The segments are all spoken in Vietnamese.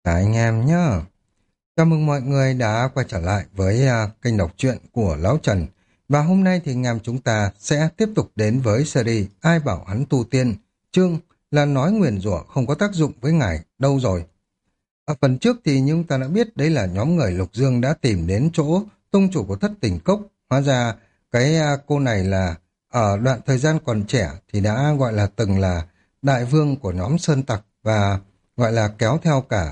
Cả anh em nhá. Chào mừng mọi người đã quay trở lại với kênh đọc truyện của Lão Trần. Và hôm nay thì anh em chúng ta sẽ tiếp tục đến với series Ai bảo hắn tu tiên, chương là nói nguyền rủa không có tác dụng với ngài đâu rồi. Ở phần trước thì chúng ta đã biết đấy là nhóm người Lục Dương đã tìm đến chỗ tông chủ của Thất Tình Cốc. Hóa ra cái cô này là ở đoạn thời gian còn trẻ thì đã gọi là từng là đại vương của nhóm Sơn Tặc và gọi là kéo theo cả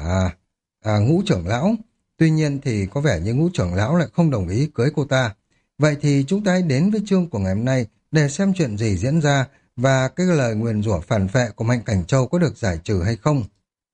ngũ trưởng lão. Tuy nhiên thì có vẻ như ngũ trưởng lão lại không đồng ý cưới cô ta. Vậy thì chúng ta hãy đến với chương của ngày hôm nay để xem chuyện gì diễn ra và cái lời nguyền rủa phản phệ của Mạnh Cảnh Châu có được giải trừ hay không.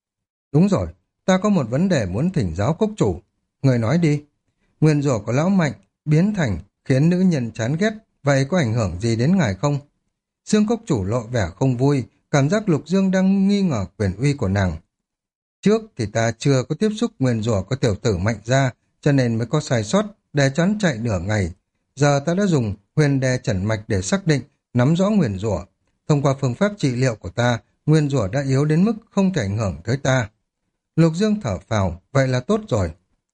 Đúng rồi, ta có một vấn đề muốn thỉnh giáo cốc chủ. Người nói đi. Nguyền rủa của lão Mạnh biến thành khiến nữ nhân chán ghét, vậy có ảnh hưởng gì đến ngài không? Dương cốc chủ lộ vẻ không vui, cảm giác Lục Dương đang nghi ngờ quyền uy của nàng. Trước thì ta chưa có tiếp xúc nguyền rủa của tiểu tử Mạnh ra, cho nên mới có sai sót để choán chạy nửa ngày. Giờ ta đã dùng huyền đè trần mạch để xác định, nắm rõ nguyền rủa. Thông qua phương pháp trị liệu của ta, nguyên rủa đã yếu đến mức không thể ảnh hưởng tới ta. Lục Dương thở phào, vậy là tốt rồi.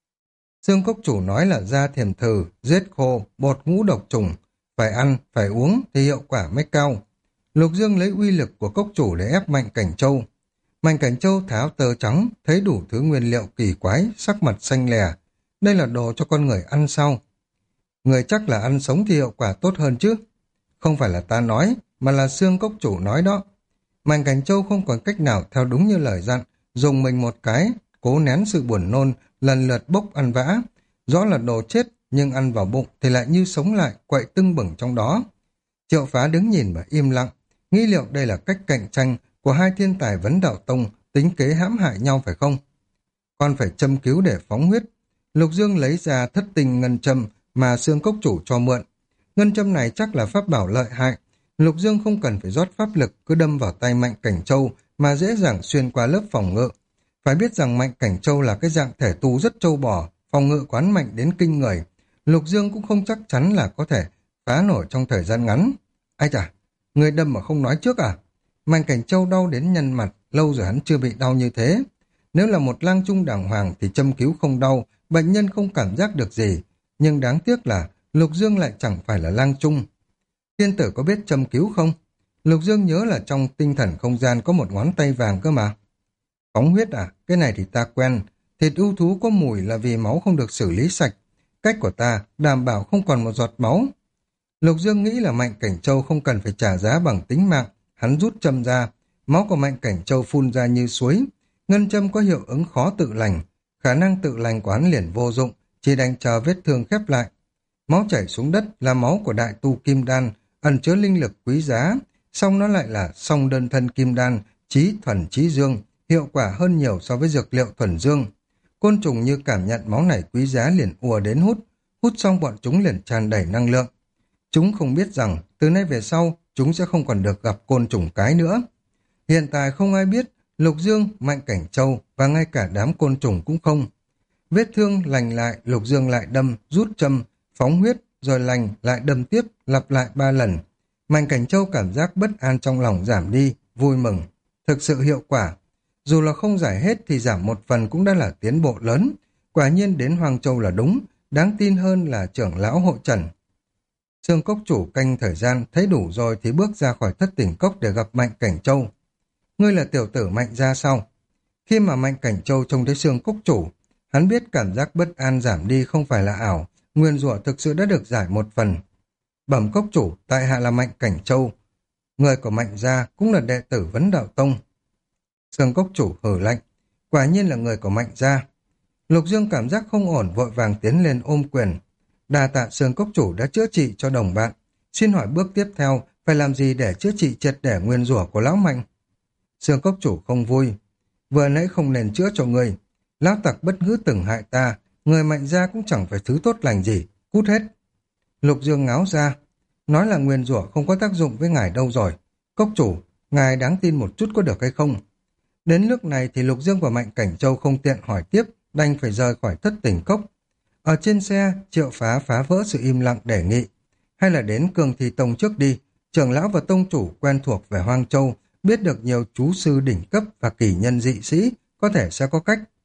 Dương cốc chủ nói là da thiềm thử, giết khô, bột ngũ độc trùng, phải ăn, phải uống thì hiệu quả mới cao. Lục Dương lấy uy lực của cốc chủ để ép Mạnh Cảnh Châu. Mạnh Cảnh Châu tháo tơ trắng, thấy đủ thứ nguyên liệu kỳ quái, sắc mặt xanh lè. Đây là đồ cho con người ăn sao? Người chắc là ăn sống thì hiệu quả tốt hơn chứ. Không phải là ta nói, mà là xương cốc chủ nói đó. Mạnh Cảnh Châu không còn cách nào theo đúng như lời dặn, dùng mình một cái, cố nén sự buồn nôn, lần lượt bốc ăn vã. Rõ là đồ chết, nhưng ăn vào bụng thì lại như sống lại, quậy tưng bừng trong đó. Triệu Phá đứng nhìn mà im lặng, nghĩ liệu đây là cách cạnh tranh của hai thiên tài vấn đạo tông, tính kế hãm hại nhau phải không? Con phải châm cứu để phóng huyết. Lục Dương lấy ra thất tinh ngân châm mà xương cốc chủ cho mượn. Ngân châm này chắc là pháp bảo lợi hại. Lục Dương không cần phải rót pháp lực, cứ đâm vào tay Mạnh Cảnh Châu mà dễ dàng xuyên qua lớp phòng ngự. Phải biết rằng Mạnh Cảnh Châu là cái dạng thể tu rất trâu bò, phòng ngự quán mạnh đến kinh người. Lục Dương cũng không chắc chắn là có thể phá nổi trong thời gian ngắn. Ai chà, người đâm mà không nói trước à? Mạnh Cảnh Châu đau đến nhăn mặt, lâu rồi hắn chưa bị đau như thế. Nếu là một lang trung đàng hoàng thì châm cứu không đau, bệnh nhân không cảm giác được gì. Nhưng đáng tiếc là Lục Dương lại chẳng phải là lang trung. Thiên tử có biết châm cứu không? Lục Dương nhớ là trong tinh thần không gian có một ngón tay vàng cơ mà. Phóng huyết à? Cái này thì ta quen. Thịt ưu thú có mùi là vì máu không được xử lý sạch. Cách của ta đảm bảo không còn một giọt máu. Lục Dương nghĩ là Mạnh Cảnh Châu không cần phải trả giá bằng tính mạng. Hắn rút châm ra. Máu của Mạnh Cảnh Châu phun ra như suối. Ngân châm có hiệu ứng khó tự lành. Khả năng tự lành của hắn liền vô dụng, chỉ đành chờ vết thương khép lại. Máu chảy xuống đất là máu của đại tu kim đan, ẩn chứa linh lực quý giá. Song nó lại là song đơn thân kim đan, chí thuần chí dương, hiệu quả hơn nhiều so với dược liệu thuần dương. Côn trùng như cảm nhận máu này quý giá liền ùa đến hút, hút xong bọn chúng liền tràn đầy năng lượng. Chúng không biết rằng từ nay về sau chúng sẽ không còn được gặp côn trùng cái nữa. Hiện tại không ai biết, Lục Dương, Mạnh Cảnh Châu và ngay cả đám côn trùng cũng không. Vết thương lành lại, Lục Dương lại đâm, rút châm, phóng huyết, rồi lành lại đâm tiếp, lặp lại 3 lần. Mạnh Cảnh Châu cảm giác bất an trong lòng giảm đi, vui mừng. Thực sự hiệu quả. Dù là không giải hết thì giảm một phần cũng đã là tiến bộ lớn. Quả nhiên đến Hoàng Châu là đúng, đáng tin hơn là trưởng lão hội trần. Sương cốc chủ canh thời gian, thấy đủ rồi thì bước ra khỏi thất tỉnh cốc để gặp Mạnh Cảnh Châu. Ngươi là tiểu tử Mạnh gia sao? Khi mà Mạnh Cảnh Châu trông thấy Sương cốc chủ, hắn biết cảm giác bất an giảm đi không phải là ảo, nguyên rủa thực sự đã được giải một phần. Bẩm cốc chủ, tại hạ là Mạnh Cảnh Châu, người của Mạnh gia cũng là đệ tử vấn đạo tông. Sương cốc chủ hừ lạnh, quả nhiên là người của Mạnh gia. Lục Dương cảm giác không ổn, vội vàng tiến lên ôm quyền. Đa tạ Sương cốc chủ đã chữa trị cho đồng bạn. Xin hỏi bước tiếp theo phải làm gì để chữa trị triệt để nguyên rủa của lão Mạnh? Sương cốc chủ không vui. Vừa nãy không nên chữa cho người. Lão tặc bất ngữ từng hại ta, người Mạnh gia cũng chẳng phải thứ tốt lành gì, cút hết. Lục Dương ngáo ra, nói là nguyên rủa không có tác dụng với ngài đâu rồi. Cốc chủ, ngài đáng tin một chút có được hay không? Đến lúc này thì Lục Dương và Mạnh Cảnh Châu không tiện hỏi tiếp, đành phải rời khỏi thất tỉnh cốc. Ở trên xe, Triệu Phá phá vỡ sự im lặng đề nghị. Hay là đến Cương Thi Tông trước đi, trưởng lão và tông chủ quen thuộc về Hoang Châu, biết được nhiều chú sư đỉnh cấp và kỳ nhân dị sĩ, có thể sẽ có cách.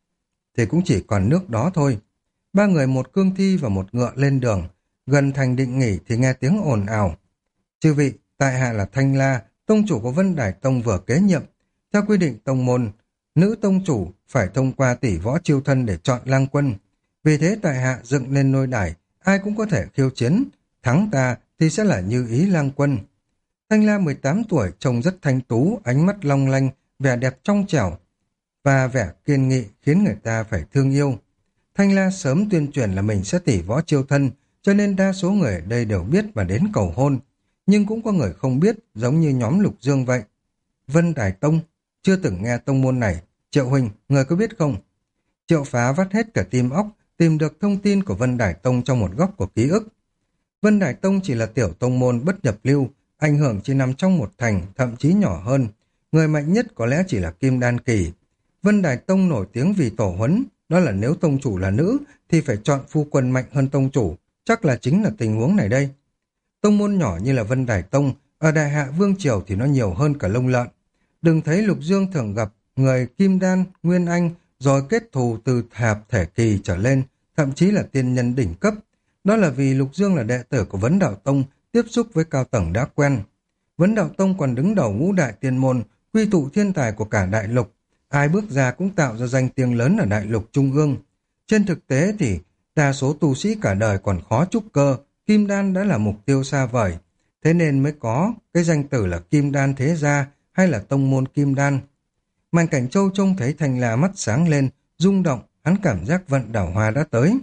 thì cũng chỉ còn nước đó thôi. Ba người một cương thi và một ngựa lên đường, gần thành định nghỉ thì nghe tiếng ồn ào. Chư vị, tại hạ là Thanh La, tông chủ của Vân Đài Tông vừa kế nhiệm. Theo quy định tông môn, nữ tông chủ phải thông qua tỷ võ chiêu thân để chọn lang quân. Vì thế tại hạ dựng nên nôi đài, ai cũng có thể khiêu chiến. Thắng ta thì sẽ là Như Ý lang quân. Thanh La 18 tuổi, trông rất thanh tú, ánh mắt long lanh, vẻ đẹp trong trẻo và vẻ kiên nghị khiến người ta phải thương yêu. Thanh La sớm tuyên truyền là mình sẽ tỷ võ chiêu thân, cho nên đa số người ở đây đều biết và đến cầu hôn. Nhưng cũng có người không biết, giống như nhóm Lục Dương vậy. Vân Đài Tông, chưa từng nghe tông môn này. Triệu huynh, người có biết không? Triệu Phá vắt hết cả tim óc, tìm được thông tin của Vân Đài Tông trong một góc của ký ức. Vân Đài Tông chỉ là tiểu tông môn bất nhập lưu, ảnh hưởng chỉ nằm trong một thành, thậm chí nhỏ hơn. Người mạnh nhất có lẽ chỉ là Kim Đan Kỳ. Vân Đài Tông nổi tiếng vì tổ huấn, đó là nếu tông chủ là nữ thì phải chọn phu quân mạnh hơn tông chủ, chắc là chính là tình huống này đây. Tông môn nhỏ như là Vân Đài Tông, ở Đại Hạ Vương Triều thì nó nhiều hơn cả lông lợn. Đừng thấy Lục Dương thường gặp người Kim Đan, Nguyên Anh, rồi kết thù từ hạp thể kỳ trở lên, thậm chí là tiên nhân đỉnh cấp. Đó là vì Lục Dương là đệ tử của Vấn Đạo Tông, tiếp xúc với cao tầng đã quen. Vấn Đạo Tông còn đứng đầu ngũ đại tiên môn, quy tụ thiên tài của cả đại lục. Ai bước ra cũng tạo ra danh tiếng lớn ở đại lục trung ương. Trên thực tế thì đa số tu sĩ cả đời còn khó trúc cơ, Kim Đan đã là mục tiêu xa vời. Thế nên mới có cái danh tử là Kim Đan Thế Gia hay là Tông môn Kim Đan. Mạnh Cảnh Châu trông thấy Thanh La mắt sáng lên, rung động, hắn cảm giác vận đảo hoa đã tới.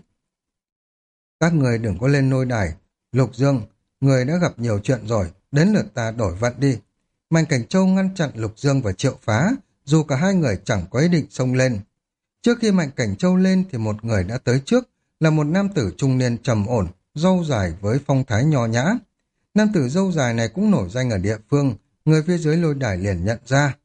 Các người đừng có lên nôi đài. Lục Dương, người đã gặp nhiều chuyện rồi, đến lượt ta đổi vận đi. Mạnh Cảnh Châu ngăn chặn Lục Dương và Triệu Phá, dù cả hai người chẳng có ý định xông lên. Trước khi Mạnh Cảnh Châu lên thì một người đã tới trước, là một nam tử trung niên trầm ổn, râu dài với phong thái nho nhã. Nam tử râu dài này cũng nổi danh ở địa phương, người phía dưới lôi đài liền nhận ra.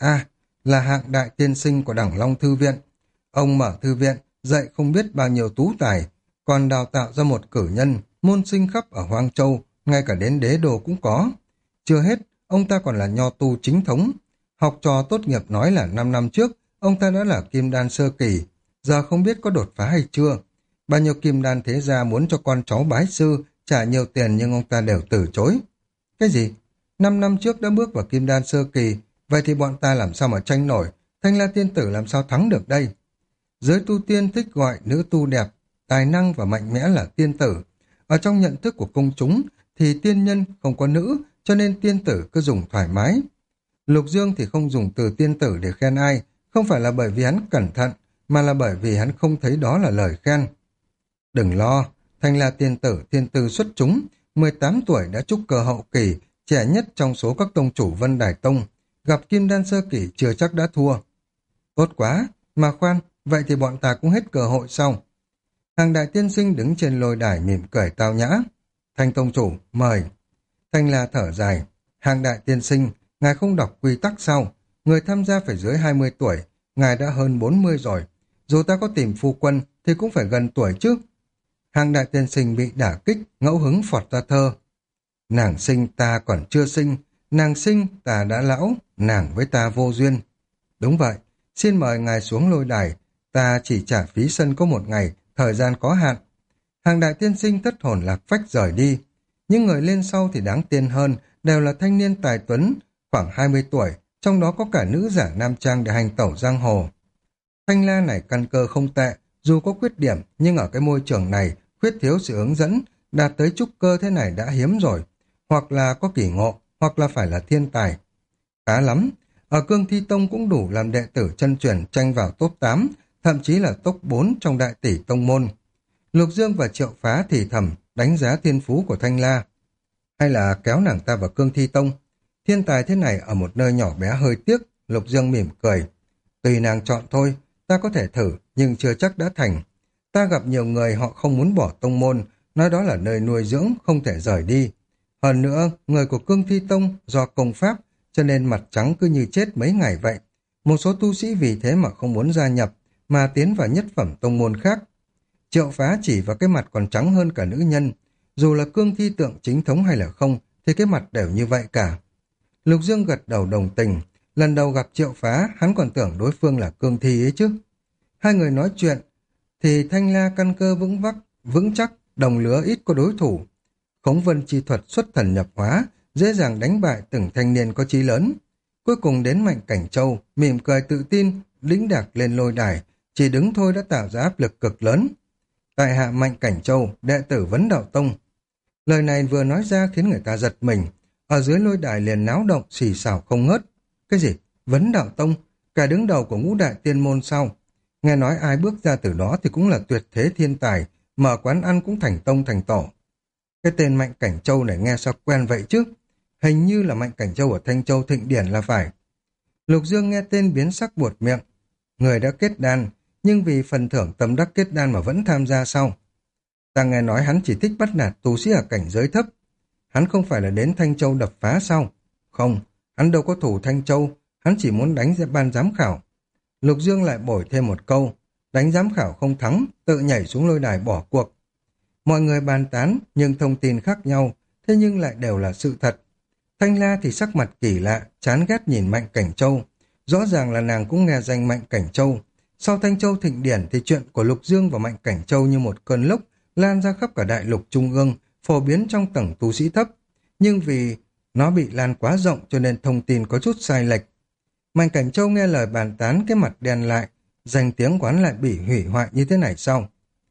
Là Hạng Đại tiên sinh của Đẳng Long Thư Viện. Ông mở thư viện, dạy không biết bao nhiêu tú tài, còn đào tạo ra một cử nhân, môn sinh khắp ở Hoang Châu, ngay cả đến đế đô cũng có. Chưa hết, ông ta còn là nho tu chính thống. Học trò tốt nghiệp nói là 5 năm trước, ông ta đã là Kim Đan sơ kỳ, giờ không biết có đột phá hay chưa. Bao nhiêu Kim Đan thế gia muốn cho con cháu bái sư, trả nhiều tiền nhưng ông ta đều từ chối. Cái gì? 5 năm trước đã bước vào Kim Đan sơ kỳ, vậy thì bọn ta làm sao mà tranh nổi, Thanh La tiên tử làm sao thắng được đây? Giới tu tiên thích gọi nữ tu đẹp, tài năng và mạnh mẽ là tiên tử. Ở trong nhận thức của công chúng thì tiên nhân không có nữ, cho nên tiên tử cứ dùng thoải mái. Lục Dương thì không dùng từ tiên tử để khen ai, không phải là bởi vì hắn cẩn thận, mà là bởi vì hắn không thấy đó là lời khen. Đừng lo, Thanh La tiên tử thiên tư xuất chúng, 18 tuổi đã trúc cơ hậu kỳ, trẻ nhất trong số các tông chủ Vân Đài Tông, gặp Kim Đan sơ kỳ chưa chắc đã thua. Tốt quá, mà khoan, vậy thì bọn ta cũng hết cơ hội sau. Hàng Đại tiên sinh đứng trên lôi đài mỉm cười tao nhã. Thanh tông chủ, mời. Thanh La thở dài. Hàng Đại tiên sinh, ngài không đọc quy tắc sao? Người tham gia phải dưới 20 tuổi, ngài đã hơn 40 rồi. Dù ta có tìm phu quân thì cũng phải gần tuổi chứ. Hàng Đại tiên sinh bị đả kích, ngẫu hứng phọt ra thơ. Nàng sinh ta còn chưa sinh, nàng sinh ta đã lão, nàng với ta vô duyên. Đúng vậy, xin mời ngài xuống lôi đài, ta chỉ trả phí sân có một ngày, thời gian có hạn. Hàng Đại tiên sinh thất hồn lạc phách rời đi. Những người lên sau thì đáng tiền hơn, đều là thanh niên tài tuấn, khoảng 20 tuổi, trong đó có cả nữ giả nam trang để hành tẩu giang hồ. Thanh La này căn cơ không tệ, dù có khuyết điểm, nhưng ở cái môi trường này, khuyết thiếu sự hướng dẫn, đạt tới trúc cơ thế này đã hiếm rồi. Hoặc là có kỳ ngộ, hoặc là phải là thiên tài. Khá lắm, ở Cương Thi Tông cũng đủ làm đệ tử chân truyền tranh vào top 8, thậm chí là top 4 trong đại tỷ tông môn. Lục Dương và Triệu Phá thì thầm đánh giá thiên phú của Thanh La. Hay là kéo nàng ta vào Cương Thi Tông? Thiên tài thế này ở một nơi nhỏ bé hơi tiếc, Lục Dương mỉm cười. Tùy nàng chọn thôi, ta có thể thử, nhưng chưa chắc đã thành. Ta gặp nhiều người họ không muốn bỏ tông môn, nói đó là nơi nuôi dưỡng, không thể rời đi. Hơn nữa, người của Cương Thi Tông do công pháp, cho nên mặt trắng cứ như chết mấy ngày vậy. Một số tu sĩ vì thế mà không muốn gia nhập, mà tiến vào nhất phẩm tông môn khác. Triệu Phá chỉ vào cái mặt còn trắng hơn cả nữ nhân. Dù là Cương Thi tượng chính thống hay là không, thì cái mặt đều như vậy cả. Lục Dương gật đầu đồng tình. Lần đầu gặp Triệu Phá, hắn còn tưởng đối phương là Cương Thi ấy chứ. Hai người nói chuyện, thì Thanh La căn cơ vững chắc, đồng lứa ít có đối thủ. Khống vân chi thuật xuất thần nhập hóa, dễ dàng đánh bại từng thanh niên có chí lớn. Cuối cùng đến Mạnh Cảnh Châu, mỉm cười tự tin, lĩnh đạc lên lôi đài, chỉ đứng thôi đã tạo ra áp lực cực lớn. Tại hạ Mạnh Cảnh Châu, đệ tử Vấn Đạo Tông. Lời này vừa nói ra khiến người ta giật mình, ở dưới lôi đài liền náo động xì xào không ngớt. Cái gì? Vấn Đạo Tông? Cả đứng đầu của ngũ đại tiên môn sao? Nghe nói ai bước ra từ đó thì cũng là tuyệt thế thiên tài, mở quán ăn cũng thành tông thành tổ. Cái tên Mạnh Cảnh Châu này nghe sao quen vậy chứ? Hình như là Mạnh Cảnh Châu ở Thanh Châu Thịnh Điển là phải. Lục Dương nghe tên biến sắc buột miệng. Người đã kết đan, nhưng vì phần thưởng tâm đắc kết đan mà vẫn tham gia sao? Ta nghe nói hắn chỉ thích bắt nạt tu sĩ ở cảnh giới thấp. Hắn không phải là đến Thanh Châu đập phá sao? Không, hắn đâu có thủ Thanh Châu, hắn chỉ muốn đánh ra ban giám khảo. Lục Dương lại bổi thêm một câu, đánh giám khảo không thắng, tự nhảy xuống lôi đài bỏ cuộc. Mọi người bàn tán, nhưng thông tin khác nhau, thế nhưng lại đều là sự thật. Thanh La thì sắc mặt kỳ lạ, chán ghét nhìn Mạnh Cảnh Châu. Rõ ràng là nàng cũng nghe danh Mạnh Cảnh Châu. Sau Thanh Châu Thịnh Điển thì chuyện của Lục Dương và Mạnh Cảnh Châu như một cơn lốc lan ra khắp cả đại lục trung ương, phổ biến trong tầng tu sĩ thấp. Nhưng vì nó bị lan quá rộng cho nên thông tin có chút sai lệch. Mạnh Cảnh Châu nghe lời bàn tán, cái mặt đen lại, danh tiếng quán lại bị hủy hoại như thế này sao?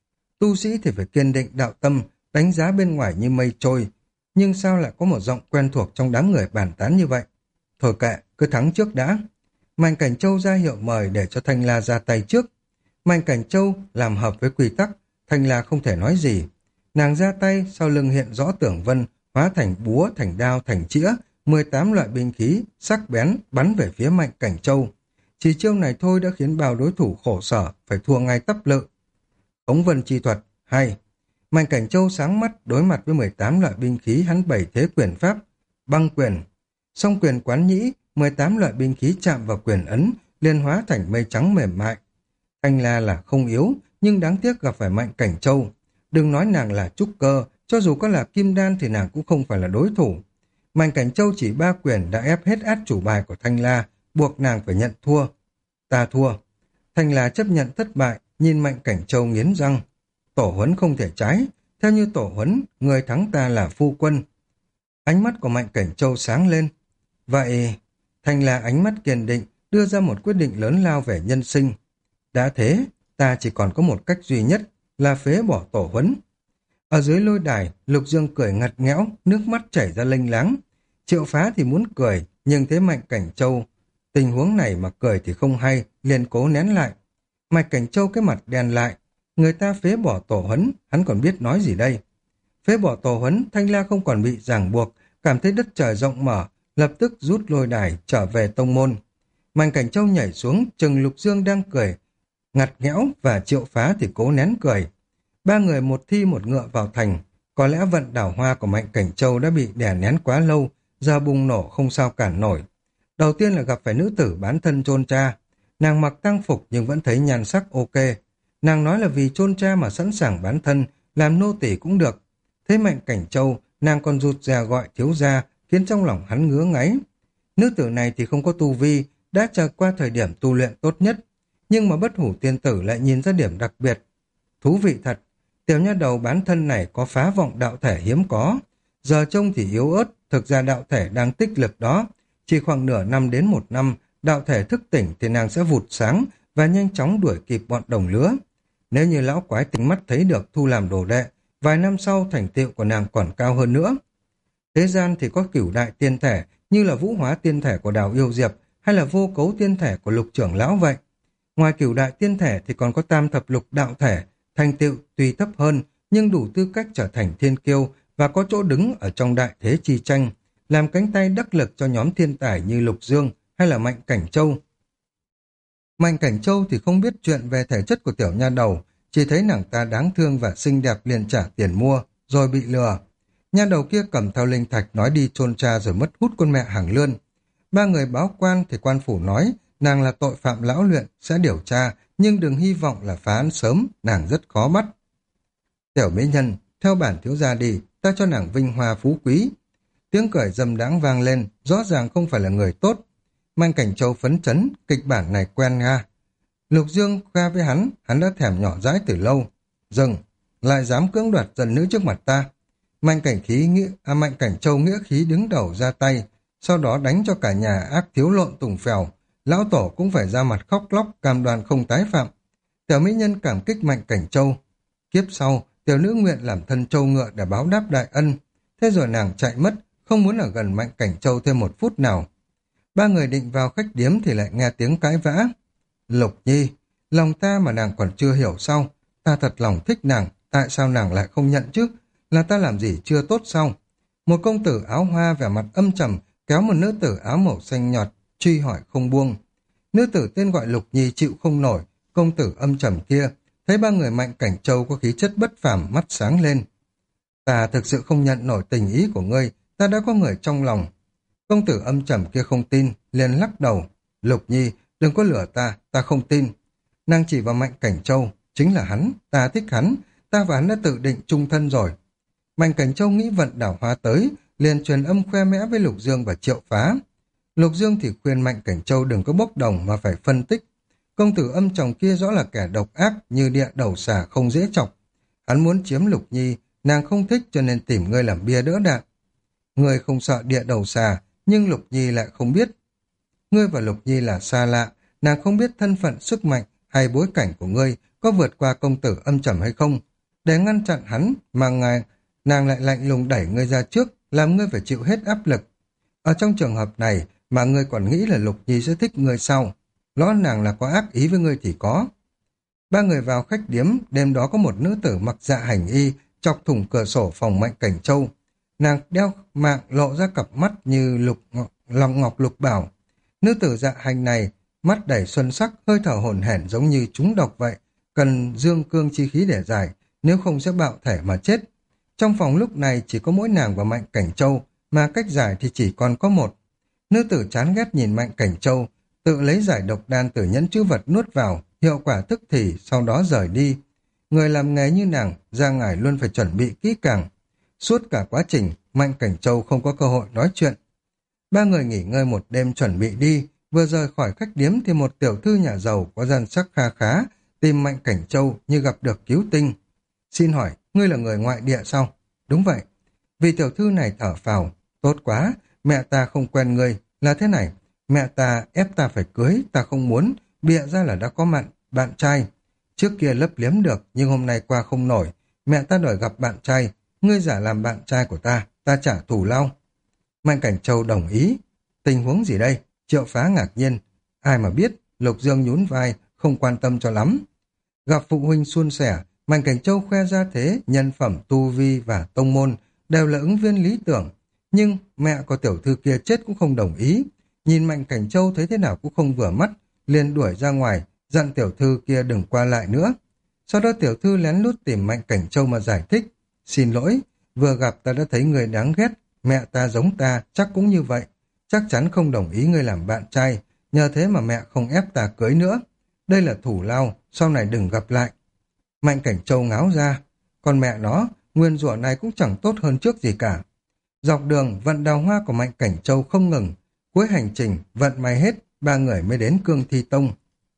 Tu sĩ thì phải kiên định đạo tâm, đánh giá bên ngoài như mây trôi, nhưng sao lại có một giọng quen thuộc trong đám người bàn tán như vậy? Thôi kệ, cứ thắng trước đã. Mạnh Cảnh Châu ra hiệu mời để cho Thanh La ra tay trước. Mạnh Cảnh Châu làm hợp với quy tắc, Thanh La không thể nói gì. Nàng ra tay, sau lưng hiện rõ tưởng vân, hóa thành búa, thành đao, thành chĩa, 18 loại binh khí, sắc bén, bắn về phía Mạnh Cảnh Châu. Chỉ chiêu này thôi đã khiến bao đối thủ khổ sở, phải thua ngay tấp lự. Khống vân chi thuật, hay. Mạnh Cảnh Châu sáng mắt, đối mặt với 18 loại binh khí hắn bày thế quyền pháp, băng quyền. Song quyền quán nhĩ, 18 loại binh khí chạm vào quyền ấn, liên hóa thành mây trắng mềm mại. Thanh La là không yếu, nhưng đáng tiếc gặp phải Mạnh Cảnh Châu. Đừng nói nàng là trúc cơ, cho dù có là kim đan thì nàng cũng không phải là đối thủ. Mạnh Cảnh Châu chỉ 3 quyền đã ép hết át chủ bài của Thanh La, buộc nàng phải nhận thua. Ta thua. Thanh La chấp nhận thất bại, nhìn Mạnh Cảnh Châu nghiến răng. Tổ huấn không thể trái, theo như tổ huấn, người thắng ta là phu quân. Ánh mắt của Mạnh Cảnh Châu sáng lên. Vậy, Thanh La ánh mắt kiên định, đưa ra một quyết định lớn lao về nhân sinh. Đã thế, ta chỉ còn có một cách duy nhất, là phế bỏ tổ huấn. Ở dưới lôi đài, Lục Dương cười ngặt nghẽo, nước mắt chảy ra lênh láng. Triệu Phá thì muốn cười, nhưng thấy Mạnh Cảnh Châu tình huống này mà cười thì không hay, liền cố nén lại. Mạnh Cảnh Châu cái mặt đen lại, người ta phế bỏ tổ huấn, hắn còn biết nói gì đây? Phế bỏ tổ huấn, Thanh La không còn bị ràng buộc, cảm thấy đất trời rộng mở, lập tức rút lôi đài trở về tông môn. Mạnh Cảnh Châu nhảy xuống, chừng Lục Dương đang cười, ngặt nghẽo và Triệu Phá thì cố nén cười. Ba người một thi một ngựa vào thành, có lẽ vận đảo hoa của Mạnh Cảnh Châu đã bị đè nén quá lâu, giờ bùng nổ không sao cản nổi. Đầu tiên là gặp phải nữ tử bán thân chôn cha, nàng mặc tang phục nhưng vẫn thấy nhan sắc ok. Nàng nói là vì chôn cha mà sẵn sàng bán thân, làm nô tỳ cũng được. Thế Mạnh Cảnh Châu, nàng còn rụt rè gọi thiếu gia, khiến trong lòng hắn ngứa ngáy. Nữ tử này thì không có tu vi, đã trải qua thời điểm tu luyện tốt nhất, nhưng mà Bất Hủ Tiên Tử lại nhìn ra điểm đặc biệt. Thú vị thật, tiểu nha đầu bán thân này có phá vọng đạo thể hiếm có. Giờ trông thì yếu ớt, thực ra đạo thể đang tích lực đó. Chỉ khoảng nửa năm đến 1 năm, đạo thể thức tỉnh thì nàng sẽ vụt sáng và nhanh chóng đuổi kịp bọn đồng lứa. Nếu như lão quái tính mắt thấy được thu làm đồ đệ, vài năm sau thành tựu của nàng còn cao hơn nữa. Thế gian thì có cửu đại tiên thể như là vũ hóa tiên thể của Đào Yêu Diệp hay là vô cấu tiên thể của Lục trưởng lão vậy. Ngoài cửu đại tiên thể thì còn có tam thập lục đạo thể, thành tựu tuy thấp hơn nhưng đủ tư cách trở thành thiên kiêu và có chỗ đứng ở trong đại thế chi tranh, làm cánh tay đắc lực cho nhóm thiên tài như Lục Dương hay là Mạnh Cảnh Châu. Mạnh Cảnh Châu thì không biết chuyện về thể chất của tiểu nha đầu, chỉ thấy nàng ta đáng thương và xinh đẹp liền trả tiền mua, rồi bị lừa. Nha đầu kia cầm theo linh thạch nói đi chôn cha rồi mất hút con mẹ hàng lươn. Ba người báo quan thì quan phủ nói nàng là tội phạm lão luyện, sẽ điều tra, nhưng đừng hy vọng là phá án sớm, nàng rất khó bắt. Tiểu mỹ nhân, theo bản thiếu gia đi, ta cho nàng vinh hoa phú quý. Tiếng cười dâm đáng vang lên, rõ ràng không phải là người tốt. Mạnh Cảnh Châu phấn chấn, kịch bản này quen nga. Lục Dương khoe với hắn đã thèm nhỏ dãi từ lâu. Dừng, lại dám cưỡng đoạt dân nữ trước mặt ta. Mạnh Cảnh Châu nghĩa khí đứng đầu ra tay, sau đó đánh cho cả nhà ác thiếu lộn tùng phèo. Lão tổ cũng phải ra mặt khóc lóc cam đoan không tái phạm. Tiểu mỹ nhân cảm kích Mạnh Cảnh Châu. Kiếp sau, tiểu nữ nguyện làm thân trâu ngựa để báo đáp đại ân. Thế rồi nàng chạy mất, không muốn ở gần Mạnh Cảnh Châu thêm một phút nào. Ba người định vào khách điếm thì lại nghe tiếng cãi vã. Lục Nhi, lòng ta mà nàng còn chưa hiểu sao? Ta thật lòng thích nàng, tại sao nàng lại không nhận chứ? Là ta làm gì chưa tốt sao? Một công tử áo hoa vẻ mặt âm trầm kéo một nữ tử áo màu xanh nhọt, truy hỏi không buông. Nữ tử tên gọi Lục Nhi chịu không nổi, công tử âm trầm kia, thấy ba người Mạnh Cảnh Châu có khí chất bất phàm, mắt sáng lên. Ta thực sự không nhận nổi tình ý của ngươi, ta đã có người trong lòng. Công tử âm trầm kia không tin, liền lắc đầu. Lục Nhi, đừng có lừa ta, ta không tin. Nàng chỉ vào Mạnh Cảnh Châu, chính là hắn, ta thích hắn, ta và hắn đã tự định chung thân rồi. Mạnh Cảnh Châu nghĩ vận đảo hoa tới, liền truyền âm khoe mẽ với Lục Dương và Triệu Phá. Lục Dương thì khuyên Mạnh Cảnh Châu đừng có bốc đồng mà phải phân tích. Công tử âm trầm kia rõ là kẻ độc ác như địa đầu xà không dễ chọc. Hắn muốn chiếm Lục Nhi, nàng không thích cho nên tìm ngươi làm bia đỡ đạn. Ngươi không sợ địa đầu xà, nhưng Lục Nhi lại không biết. Ngươi và Lục Nhi là xa lạ, nàng không biết thân phận, sức mạnh hay bối cảnh của ngươi có vượt qua công tử âm trầm hay không. Để ngăn chặn hắn mà nàng lại lạnh lùng đẩy ngươi ra trước, làm ngươi phải chịu hết áp lực. Ở trong trường hợp này mà ngươi còn nghĩ là Lục Nhi sẽ thích ngươi sau. Rõ nàng là có ác ý với ngươi thì có. Ba người vào khách điếm, đêm đó có một nữ tử mặc dạ hành y chọc thủng cửa sổ phòng Mạnh Cảnh Châu. Nàng đeo mạng lộ ra cặp mắt như lòng ngọc lục bảo. Nữ tử dạ hành này, mắt đầy xuân sắc, hơi thở hổn hển giống như trúng độc vậy, cần dương cương chi khí để giải, nếu không sẽ bạo thể mà chết. Trong phòng lúc này chỉ có mỗi nàng và Mạnh Cảnh Châu, mà cách giải thì chỉ còn có một. Nữ tử chán ghét nhìn Mạnh Cảnh Châu, tự lấy giải độc đan từ nhẫn chữ vật nuốt vào, hiệu quả tức thì, sau đó rời đi. Người làm nghề như nàng, ra ngải luôn phải chuẩn bị kỹ càng. Suốt cả quá trình, Mạnh Cảnh Châu không có cơ hội nói chuyện. Ba người nghỉ ngơi một đêm chuẩn bị đi, vừa rời khỏi khách điếm thì một tiểu thư nhà giàu có gian sắc kha khá, tìm Mạnh Cảnh Châu như gặp được cứu tinh. Xin hỏi, ngươi là người ngoại địa sao? Đúng vậy. Vì tiểu thư này thở phào, tốt quá, mẹ ta không quen ngươi, là thế này, mẹ ta ép ta phải cưới, ta không muốn, bịa ra là đã có bạn trai. Trước kia lấp liếm được, nhưng hôm nay qua không nổi, mẹ ta đòi gặp bạn trai, ngươi giả làm bạn trai của ta trả thù lao. Mạnh Cảnh Châu đồng ý. Tình huống gì đây? Triệu Phá ngạc nhiên. Ai mà biết, Lục Dương nhún vai, không quan tâm cho lắm. Gặp phụ huynh suôn sẻ, Mạnh Cảnh Châu khoe ra thế, nhân phẩm, tu vi và tông môn đều là ứng viên lý tưởng. Nhưng mẹ của tiểu thư kia chết cũng không đồng ý. Nhìn Mạnh Cảnh Châu thấy thế nào cũng không vừa mắt, liền đuổi ra ngoài, dặn tiểu thư kia đừng qua lại nữa. Sau đó tiểu thư lén lút tìm Mạnh Cảnh Châu mà giải thích. Xin lỗi, vừa gặp ta đã thấy người đáng ghét, mẹ ta giống ta, chắc cũng như vậy. Chắc chắn không đồng ý ngươi làm bạn trai, nhờ thế mà mẹ không ép ta cưới nữa. Đây là thủ lao, sau này đừng gặp lại. Mạnh Cảnh Châu ngáo ra, còn mẹ nó, nguyên rủa này cũng chẳng tốt hơn trước gì cả. Dọc đường, vận đào hoa của Mạnh Cảnh Châu không ngừng. Cuối hành trình, vận may hết, ba người mới đến Cương Thi Tông.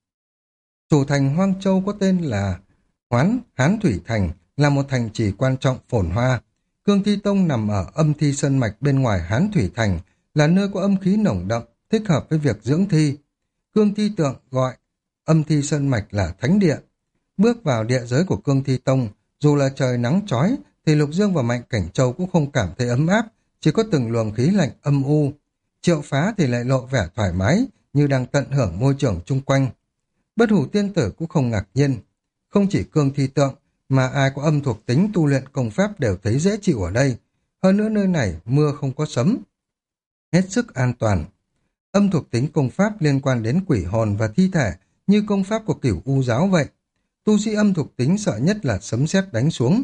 Chủ thành Hoang Châu có tên là Hán Thủy Thành, là một thành trì quan trọng phồn hoa. Cương Thi Tông nằm ở âm thi sơn mạch bên ngoài Hán Thủy Thành, là nơi có âm khí nồng đậm, thích hợp với việc dưỡng thi. Cương Thi Tượng gọi âm thi sơn mạch là thánh địa. Bước vào địa giới của Cương Thi Tông, dù là trời nắng chói, thì Lục Dương và Mạnh Cảnh Châu cũng không cảm thấy ấm áp, chỉ có từng luồng khí lạnh âm u. Triệu Phá thì lại lộ vẻ thoải mái, như đang tận hưởng môi trường chung quanh. Bất Hủ Tiên Tử cũng không ngạc nhiên. Không chỉ Cương Thi Tượng, mà ai có âm thuộc tính tu luyện công pháp đều thấy dễ chịu ở đây. Hơn nữa nơi này mưa không có sấm. Hết sức an toàn. Âm thuộc tính công pháp liên quan đến quỷ hồn và thi thể, như công pháp của Cửu U giáo vậy. Tu sĩ âm thuộc tính sợ nhất là sấm sét đánh xuống.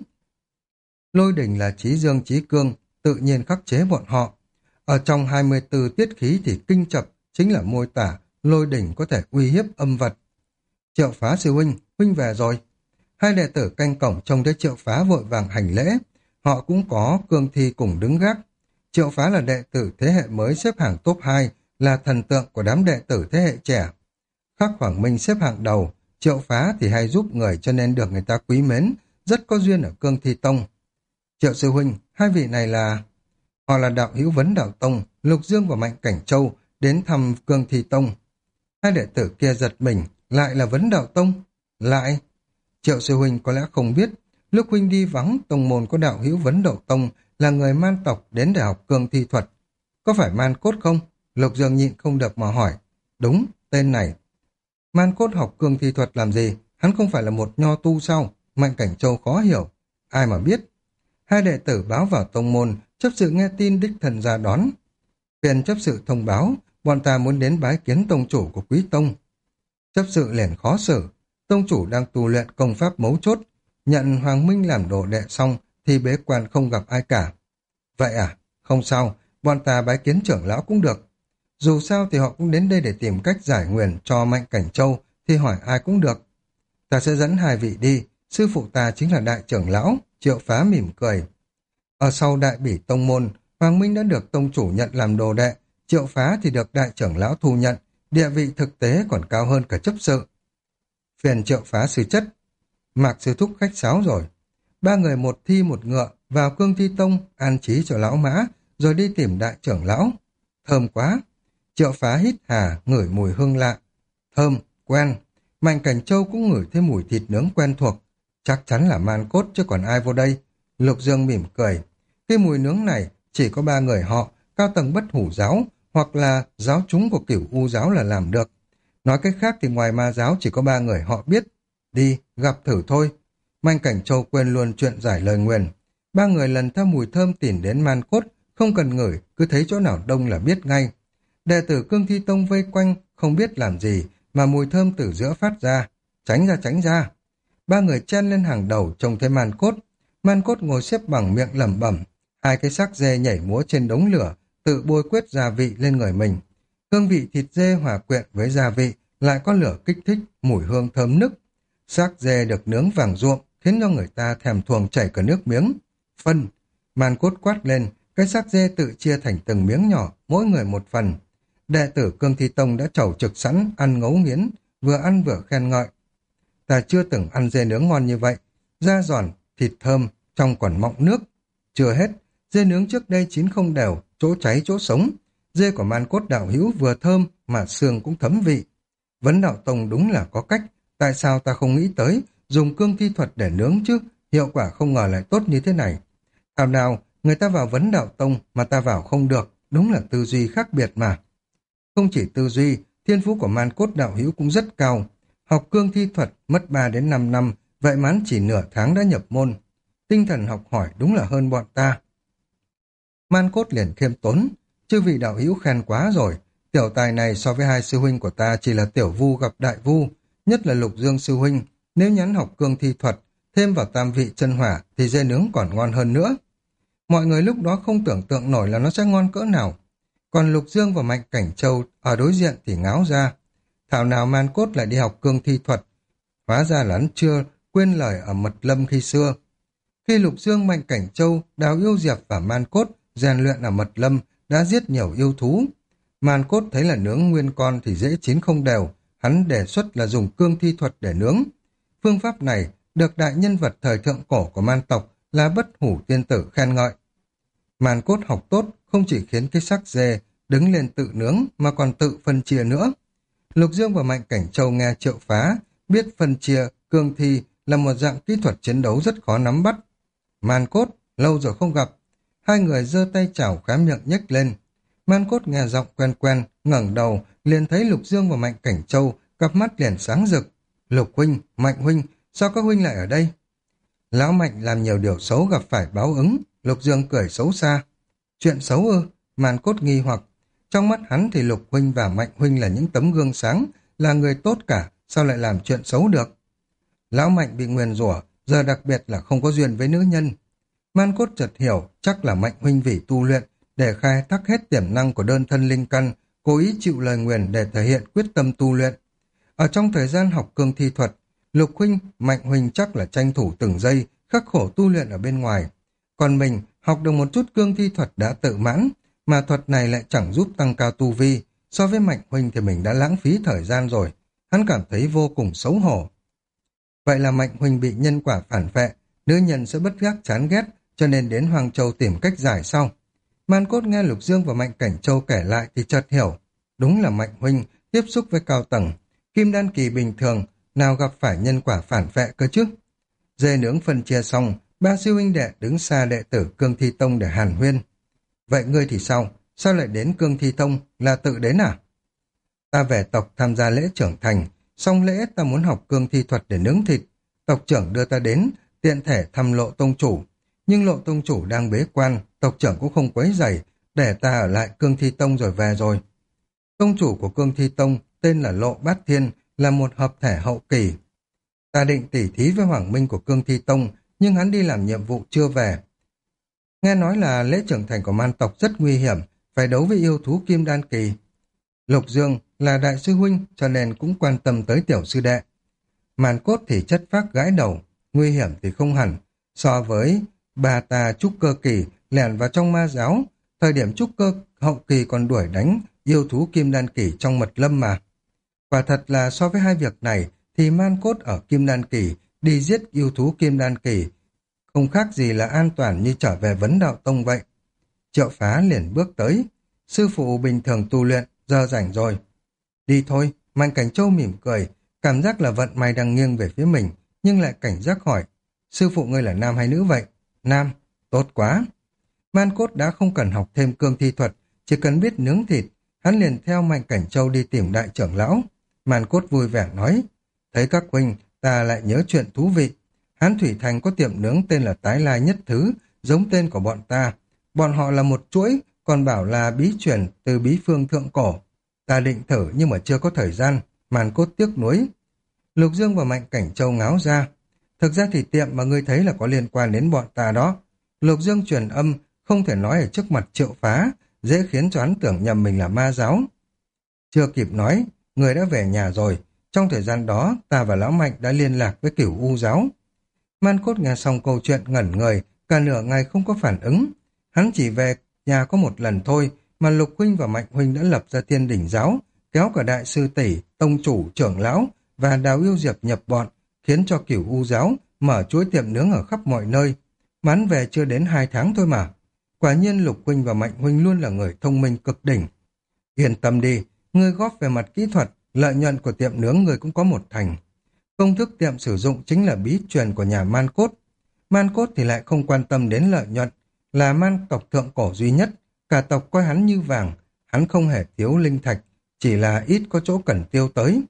Lôi đỉnh là chí dương chí cương, tự nhiên khắc chế bọn họ. Ở trong 24 tiết khí thì kinh chập chính là môi tả lôi đỉnh có thể uy hiếp âm vật. Triệu Phá sư huynh, huynh về rồi. Hai đệ tử canh cổng trông thấy Triệu Phá vội vàng hành lễ. Họ cũng có cương thi cùng đứng gác. Triệu Phá là đệ tử thế hệ mới xếp hạng top 2, là thần tượng của đám đệ tử thế hệ trẻ. Khắc Hoàng Minh xếp hạng đầu, Triệu Phá thì hay giúp người cho nên được người ta quý mến, rất có duyên ở Cương Thi Tông. Triệu sư huynh, hai vị này là... Họ là đạo hữu Vấn Đạo Tông, Lục Dương và Mạnh Cảnh Châu đến thăm Cương Thi Tông. Hai đệ tử kia giật mình, lại là Vấn Đạo Tông. Lại... Triệu sư huynh có lẽ không biết, lúc huynh đi vắng tông môn có đạo hữu Vấn Đạo Tông là người man tộc đến để học cương thi thuật. Có phải Man Cốt không? Lục Dương nhịn không được mà hỏi. Đúng, tên này. Man Cốt học cương thi thuật làm gì? Hắn không phải là một nho tu sao? Mạnh Cảnh Châu khó hiểu. Ai mà biết. Hai đệ tử báo vào tông môn, chấp sự nghe tin đích thần ra đón. Phiền chấp sự thông báo, bọn ta muốn đến bái kiến tông chủ của Quý Tông. Chấp sự liền khó xử. Tông chủ đang tu luyện công pháp mấu chốt, nhận Hoàng Minh làm đồ đệ xong thì bế quan không gặp ai cả. Vậy à? Không sao, bọn ta bái kiến trưởng lão cũng được. Dù sao thì họ cũng đến đây để tìm cách giải nguyền cho Mạnh Cảnh Châu, thì hỏi ai cũng được. Ta sẽ dẫn hai vị đi, sư phụ ta chính là đại trưởng lão. Triệu Phá mỉm cười. Ở sau đại bỉ tông môn, Hoàng Minh đã được tông chủ nhận làm đồ đệ, Triệu Phá thì được đại trưởng lão thu nhận, địa vị thực tế còn cao hơn cả chấp sự. Phiền Triệu Phá sư chất. Mạc sư thúc khách sáo rồi. Ba người một thi một ngựa vào Cương Thi Tông an trí cho lão mã, rồi đi tìm đại trưởng lão. Thơm quá. Triệu Phá hít hà, ngửi mùi hương lạ. Thơm, quen. Mạnh Cảnh Châu cũng ngửi thấy mùi thịt nướng quen thuộc. Chắc chắn là Man Cốt chứ còn ai vô đây. Lục Dương mỉm cười. Cái mùi nướng này chỉ có ba người họ, cao tầng bất hủ giáo, hoặc là giáo chúng của Cửu U giáo là làm được. Nói cách khác thì ngoài ma giáo chỉ có ba người họ biết. Đi, gặp thử thôi. Mạnh Cảnh Châu quên luôn chuyện giải lời nguyền. Ba người lần theo mùi thơm tìm đến Man Cốt, không cần ngửi, cứ thấy chỗ nào đông là biết ngay. Đệ tử Cương Thi Tông vây quanh, không biết làm gì, mà mùi thơm từ giữa phát ra. Tránh ra, tránh ra. Ba người chen lên hàng đầu trông thấy Man Cốt. Man Cốt ngồi xếp bằng miệng lẩm bẩm, hai cái xác dê nhảy múa trên đống lửa, tự bôi quét gia vị lên người mình. Hương vị thịt dê hòa quyện với gia vị, lại có lửa kích thích, mùi hương thơm nức. Xác dê được nướng vàng ruộm, khiến cho người ta thèm thuồng chảy cả nước miếng. Phân, Man Cốt quát lên, cái xác dê tự chia thành từng miếng nhỏ, mỗi người một phần. Đệ tử Cương Thi Tông đã chầu trực sẵn, ăn ngấu nghiến, vừa ăn vừa khen ngợi. Ta chưa từng ăn dê nướng ngon như vậy, da giòn, thịt thơm, trong còn mọng nước. Chưa hết, dê nướng trước đây chín không đều, chỗ cháy chỗ sống. Dê của Man Cốt đạo hữu vừa thơm mà xương cũng thấm vị. Vấn Đạo Tông đúng là có cách, tại sao ta không nghĩ tới dùng cương thi thuật để nướng chứ, hiệu quả không ngờ lại tốt như thế này. Thảo nào, người ta vào Vấn Đạo Tông mà ta vào không được, đúng là tư duy khác biệt mà. Không chỉ tư duy, thiên phú của Man Cốt đạo hữu cũng rất cao. Học cương thi thuật mất 3 đến 5 năm, vậy mà hắn chỉ nửa tháng đã nhập môn. Tinh thần học hỏi đúng là hơn bọn ta. Man Cốt liền khiêm tốn, chư vị đạo hữu khen quá rồi. Tiểu tài này so với hai sư huynh của ta chỉ là tiểu vu gặp đại vu, nhất là Lục Dương sư huynh. Nếu nhắn học cương thi thuật, thêm vào tam vị chân hỏa thì dê nướng còn ngon hơn nữa. Mọi người lúc đó không tưởng tượng nổi là nó sẽ ngon cỡ nào. Còn Lục Dương và Mạnh Cảnh Châu ở đối diện thì ngáo ra. Thảo nào Man Cốt lại đi học cương thi thuật. Hóa ra là hắn chưa quên lời ở Mật Lâm khi xưa. Khi Lục Dương, Mạnh Cảnh Châu, Đào Yêu Diệp và Man Cốt rèn luyện ở Mật Lâm đã giết nhiều yêu thú. Man Cốt thấy là nướng nguyên con thì dễ chín không đều, hắn đề xuất là dùng cương thi thuật để nướng. Phương pháp này được đại nhân vật thời thượng cổ của man tộc là Bất Hủ Tiên Tử khen ngợi. Man Cốt học tốt không chỉ khiến cái xác dê đứng lên tự nướng mà còn tự phân chia nữa. Lục Dương và Mạnh Cảnh Châu nghe Triệu Phá, biết phân chia cương thi là một dạng kỹ thuật chiến đấu rất khó nắm bắt. Man Cốt, lâu rồi không gặp. Hai người giơ tay chào khá miệng nhếch lên. Man Cốt nghe giọng quen quen, ngẩng đầu, liền thấy Lục Dương và Mạnh Cảnh Châu, cặp mắt liền sáng rực. Lục huynh, Mạnh huynh, sao các huynh lại ở đây? Lão Mạnh làm nhiều điều xấu gặp phải báo ứng. Lục Dương cười xấu xa. Chuyện xấu ư? Man Cốt nghi hoặc. Trong mắt hắn thì Lục huynh và Mạnh huynh là những tấm gương sáng, là người tốt cả, sao lại làm chuyện xấu được? Lão Mạnh bị nguyền rủa, giờ đặc biệt là không có duyên với nữ nhân. Man Cốt chợt hiểu, chắc là Mạnh huynh vì tu luyện, để khai thác hết tiềm năng của đơn thân linh căn, cố ý chịu lời nguyền để thể hiện quyết tâm tu luyện. Ở trong thời gian học cương thi thuật, Lục huynh, Mạnh huynh chắc là tranh thủ từng giây, khắc khổ tu luyện ở bên ngoài. Còn mình, học được một chút cương thi thuật đã tự mãn, mà thuật này lại chẳng giúp tăng cao tu vi. So với Mạnh huynh thì mình đã lãng phí thời gian rồi. Hắn cảm thấy vô cùng xấu hổ. Vậy là Mạnh huynh bị nhân quả phản vệ, nữ nhân sẽ bất giác chán ghét, cho nên đến Hoàng Châu tìm cách giải sau. Man Cốt nghe Lục Dương và Mạnh Cảnh Châu kể lại thì chợt hiểu. Đúng là Mạnh huynh tiếp xúc với cao tầng. Kim đan kỳ bình thường, nào gặp phải nhân quả phản vệ cơ chứ. Dê nướng phân chia xong, ba sư huynh đệ đứng xa đệ tử Cương Thi Tông để hàn huyên. Vậy ngươi thì sao? Sao lại đến Cương Thi Tông? Là tự đến à? Ta về tộc tham gia lễ trưởng thành, xong lễ ta muốn học cương thi thuật để nướng thịt. Tộc trưởng đưa ta đến, tiện thể thăm Lộ tông chủ. Nhưng Lộ tông chủ đang bế quan, tộc trưởng cũng không quấy rầy, để ta ở lại Cương Thi Tông rồi về rồi. Tông chủ của Cương Thi Tông tên là Lộ Bát Thiên, là một hợp thể hậu kỳ. Ta định tỉ thí với Hoàng Minh của Cương Thi Tông, nhưng hắn đi làm nhiệm vụ chưa về. Nghe nói là lễ trưởng thành của man tộc rất nguy hiểm, phải đấu với yêu thú kim đan kỳ. Lục Dương là đại sư huynh cho nên cũng quan tâm tới tiểu sư đệ. Man Cốt thì chất phác gãi đầu, nguy hiểm thì không hẳn. So với bà ta trúc cơ kỳ lẻn vào trong ma giáo, thời điểm trúc cơ hậu kỳ còn đuổi đánh yêu thú kim đan kỳ trong mật lâm mà. Quả thật là so với hai việc này thì Man Cốt ở kim đan kỳ đi giết yêu thú kim đan kỳ không khác gì là an toàn như trở về vấn đạo tông vậy. Triệu Phá liền bước tới. Sư phụ bình thường tu luyện, giờ rảnh rồi. Đi thôi, Mạnh Cảnh Châu mỉm cười, cảm giác là vận may đang nghiêng về phía mình, nhưng lại cảnh giác hỏi. Sư phụ ngươi là nam hay nữ vậy? Nam, tốt quá. Man Cốt đã không cần học thêm cương thi thuật, chỉ cần biết nướng thịt, hắn liền theo Mạnh Cảnh Châu đi tìm đại trưởng lão. Man Cốt vui vẻ nói, thấy các huynh, ta lại nhớ chuyện thú vị. Hán Thủy Thành có tiệm nướng tên là Tái Lai Nhất Thứ, giống tên của bọn ta. Bọn họ là một chuỗi, còn bảo là bí truyền từ bí phương thượng cổ. Ta định thử nhưng mà chưa có thời gian, Man Cốt tiếc nuối. Lục Dương và Mạnh Cảnh Châu ngáo ra. Thực ra thì tiệm mà ngươi thấy là có liên quan đến bọn ta đó. Lục Dương truyền âm, không thể nói ở trước mặt Triệu Phá, dễ khiến cho hắn tưởng nhầm mình là ma giáo. Chưa kịp nói, người đã về nhà rồi. Trong thời gian đó, ta và Lão Mạnh đã liên lạc với Cửu U giáo. Man Cốt nghe xong câu chuyện ngẩn người, cả nửa ngày không có phản ứng. Hắn chỉ về nhà có một lần thôi, mà Lục huynh và Mạnh huynh đã lập ra Thiên Đỉnh giáo, kéo cả đại sư tỷ, tông chủ, trưởng lão và Đào Yêu Diệp nhập bọn, khiến cho Cửu U giáo mở chuỗi tiệm nướng ở khắp mọi nơi. Bán về chưa đến 2 tháng thôi mà. Quả nhiên Lục huynh và Mạnh huynh luôn là người thông minh cực đỉnh. Yên tâm đi, ngươi góp về mặt kỹ thuật, lợi nhuận của tiệm nướng ngươi cũng có một thành. Công thức tiệm sử dụng chính là bí truyền của nhà Man Cốt. Man Cốt thì lại không quan tâm đến lợi nhuận, là man tộc thượng cổ duy nhất, cả tộc coi hắn như vàng, hắn không hề thiếu linh thạch, chỉ là ít có chỗ cần tiêu tới.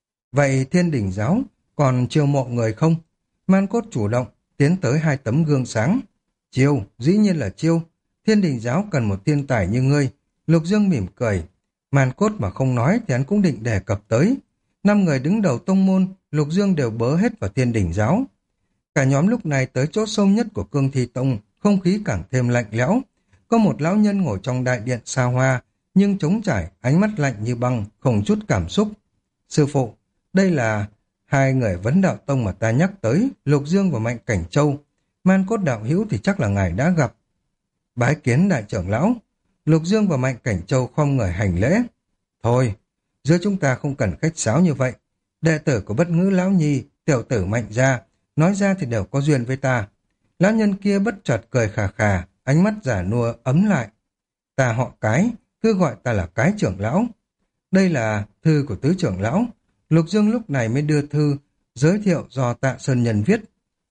Vậy Thiên Đỉnh giáo còn chiêu mộ người không? Man Cốt chủ động, tiến tới 2 tấm gương sáng. Chiêu, dĩ nhiên là chiêu. Thiên Đỉnh giáo cần một thiên tài như ngươi. Lục Dương mỉm cười. Man Cốt mà không nói thì hắn cũng định đề cập tới. 5 người đứng đầu tông môn, Lục Dương đều bớ hết vào Thiên Đỉnh giáo. Cả nhóm lúc này tới chỗ sâu nhất của Cương Thi Tông, không khí càng thêm lạnh lẽo. Có một lão nhân ngồi trong đại điện xa hoa, nhưng trống trải, ánh mắt lạnh như băng, không chút cảm xúc. Sư phụ, đây là 2 người vấn đạo tông mà ta nhắc tới, Lục Dương và Mạnh Cảnh Châu. Man Cốt đạo hữu thì chắc là ngài đã gặp. Bái kiến đại trưởng lão. Lục Dương và Mạnh Cảnh Châu khom người hành lễ. Thôi, giữa chúng ta không cần khách sáo như vậy. Đệ tử của Bất Ngữ lão nhi, tiểu tử Mạnh gia, nói ra thì đều có duyên với ta. Lão nhân kia bất chợt cười khà khà, ánh mắt giả nua ấm lại. Ta họ Cái, cứ gọi ta là Cái trưởng lão. Đây là thư của tứ trưởng lão. Lục Dương lúc này mới đưa thư, giới thiệu do Tạ Sơn Nhân viết.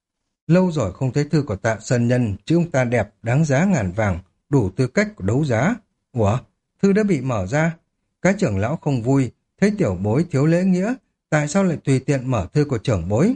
Lâu rồi không thấy thư của Tạ Sơn Nhân, chứ ông ta đẹp, đáng giá ngàn vàng, đủ tư cách của đấu giá. Ủa, thư đã bị mở ra. Cái trưởng lão không vui, thấy tiểu bối thiếu lễ nghĩa, tại sao lại tùy tiện mở thư của trưởng bối?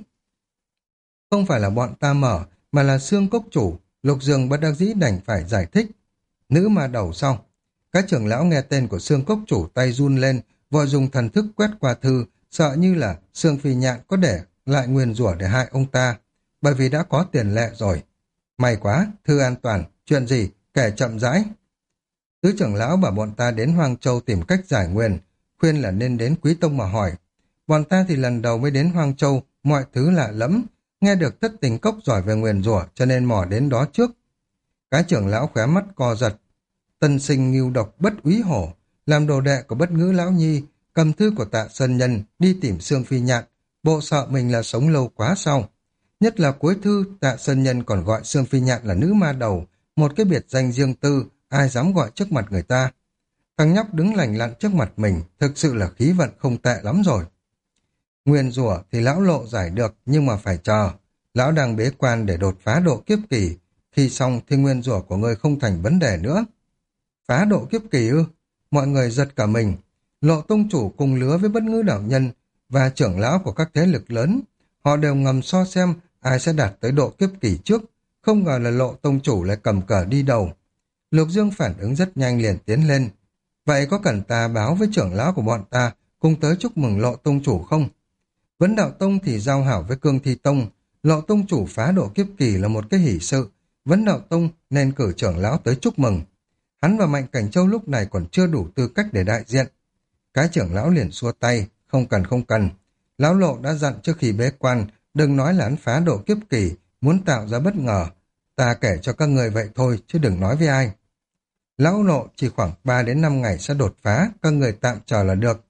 Không phải là bọn ta mở, mà là Xương Cốc chủ. Lục Dương bất đắc dĩ đành phải giải thích. Nữ ma đầu sau. Các trưởng lão nghe tên của Xương Cốc chủ tay run lên, vội dùng thần thức quét qua thư, sợ như là Xương Phi Nhạn có để lại nguyền rủa để hại ông ta, bởi vì đã có tiền lệ rồi. May quá, thư an toàn, chuyện gì, kể chậm rãi. Tứ trưởng lão bảo bọn ta đến Hoang Châu tìm cách giải nguyền, khuyên là nên đến Quý Tông mà hỏi. Bọn ta thì lần đầu mới đến Hoang Châu, mọi thứ lạ lẫm, nghe được Thất Tình Cốc giỏi về nguyền rủa cho nên mò đến đó trước. Cái trưởng lão khóe mắt co giật. Tân sinh ngưu độc Bất Úy Hổ, làm đồ đệ của Bất Ngữ lão nhi, cầm thư của Tạ Sơn Nhân đi tìm Xương Phi Nhạn, bộ sợ mình là sống lâu quá sau. Nhất là cuối thư, Tạ Sơn Nhân còn gọi Sương Phi Nhạn là nữ ma đầu, một cái biệt danh riêng tư, ai dám gọi trước mặt người ta. Thằng nhóc đứng lành lặn trước mặt mình, thực sự là khí vận không tệ lắm rồi. Nguyên rủa thì lão lộ giải được, nhưng mà phải chờ. Lão đang bế quan để đột phá độ kiếp kỳ, khi xong thì nguyên rủa của ngươi không thành vấn đề nữa. Phá độ kiếp kỳ ư? Mọi người giật cả mình. Lộ tông chủ cùng lứa với Bất Ngữ đạo nhân và trưởng lão của các thế lực lớn. Họ đều ngầm so xem ai sẽ đạt tới độ kiếp kỳ trước. Không ngờ là Lộ tông chủ lại cầm cờ đi đầu. Lục Dương phản ứng rất nhanh liền tiến lên. Vậy có cần ta báo với trưởng lão của bọn ta cùng tới chúc mừng Lộ tông chủ không? Vấn Đạo Tông thì giao hảo với Cương Thi Tông. Lộ tông chủ phá độ kiếp kỳ là một cái hỷ sự. Vấn Đạo Tông nên cử trưởng lão tới chúc mừng. Hắn và Mạnh Cảnh Châu lúc này còn chưa đủ tư cách để đại diện. Cái trưởng lão liền xua tay, không cần không cần. Lão Lộ đã dặn trước khi bế quan, đừng nói là hắn phá độ kiếp kỳ, muốn tạo ra bất ngờ. Ta kể cho các người vậy thôi, chứ đừng nói với ai. Lão Lộ chỉ khoảng 3 đến 5 ngày sẽ đột phá, các người tạm chờ là được.